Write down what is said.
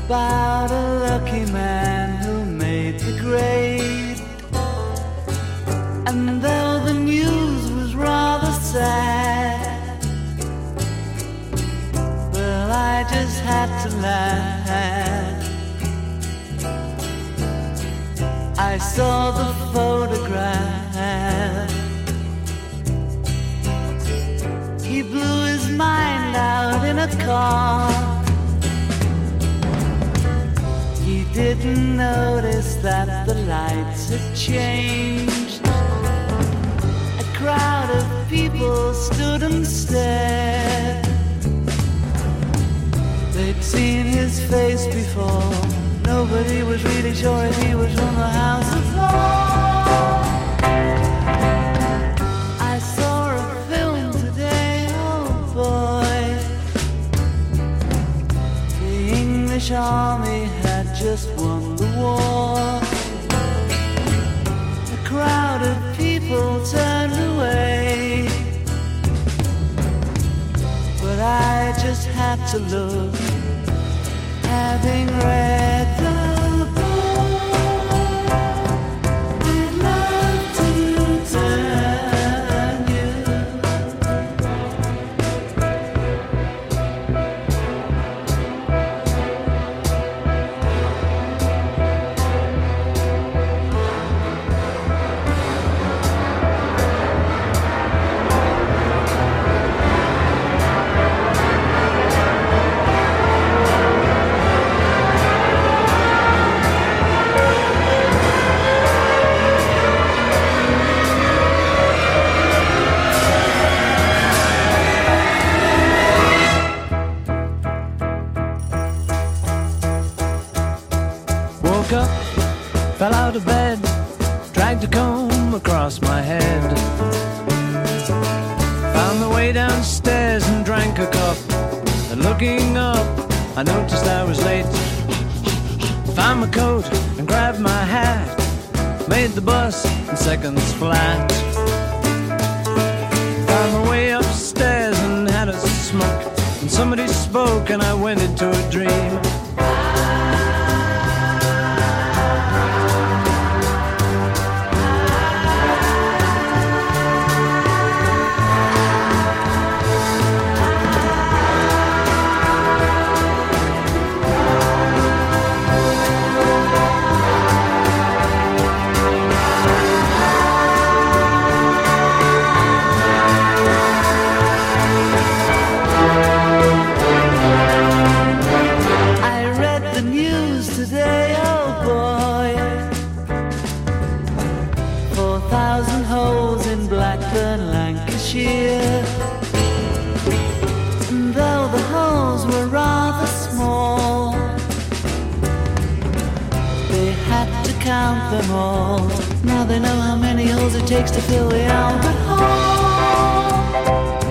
about a lucky man who made the grade. And though the news was rather sad, well, I just had to laugh. I saw the photograph. He blew his mind out in a car. He didn't notice that the lights had changed. A crowd of people stood and stared. They'd seen his face before. Nobody was really sure if he was from the House of Lords. I saw a film today, oh boy. The English army had just won the war. A crowd of people turned away, but I just had to look, having read the up, fell out of bed, dragged a comb across my head, found the way downstairs and drank a cup, and looking up I noticed I was late. Found my coat and grabbed my hat, made the bus in seconds flat. Found my way upstairs and had a smoke, and somebody spoke and I went into a dream. Today, oh boy, 4,000 holes in Blackburn, Lancashire. And though the holes were rather small, they had to count them all. Now they know how many holes it takes to fill the Albert Hall.